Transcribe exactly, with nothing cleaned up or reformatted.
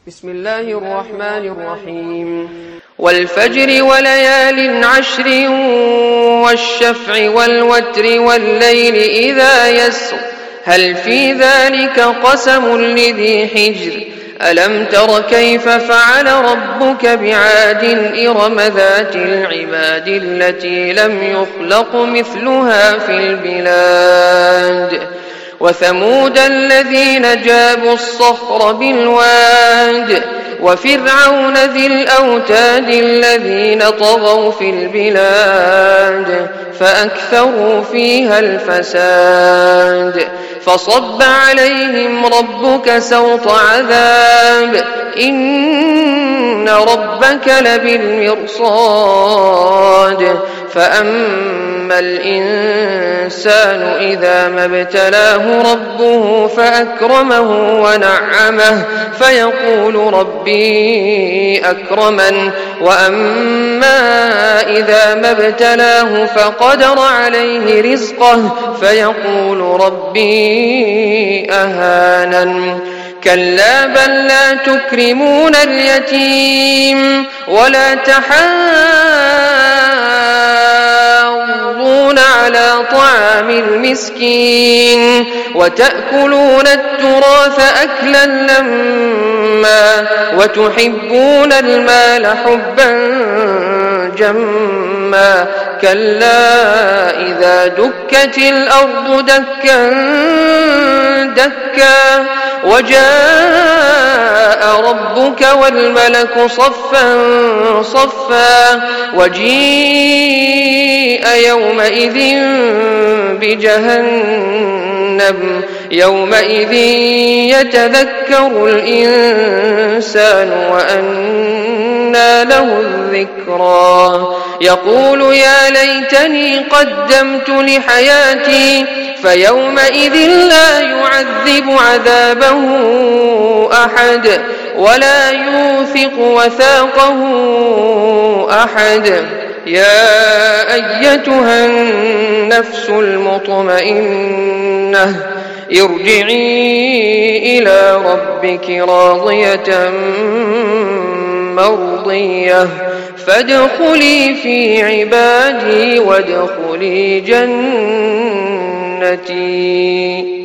بسم الله الرحمن الرحيم والفجر وليال عشر والشفع والوتر والليل إذا يسر هل في ذلك قسم لذي حجر ألم تر كيف فعل ربك بعاد إرم ذات العماد التي لم يخلق مثلها في البلاد وثمود الذين جابوا الصخر بالواد وفرعون ذي الأوتاد الذين طغوا في البلاد فأكثروا فيها الفساد فصب عليهم ربك سوط عذاب إن ربك لبالمرصاد فأما الإنسان إذا ما ابتلاه ربه فأكرمه ونعمه فيقول ربي أكرمن وأما إذا ما ابتلاه فقدر عليه رزقه فيقول ربي أهانن كلا بل لا تكرمون اليتيم ولا تحاضون على طعام المسكين وتأكلون التراث أكلا لما وتحبون المال حبا جما كلا إذا دكت الأرض دكا دكا وجاء ربك والملك صفا صفا وجيء يومئذ بجهنم يومئذ يتذكر الإنسان وأنى له الذكرى يقول يا ليتني قدمت لحياتي فيومئذ لا يعذب عذابه أحد ولا يوثق وثاقه أحد يا أيتها النفس المطمئنة ارجعي إلى ربك راضية مرضية فادخلي في عبادي وادخلي جنتي.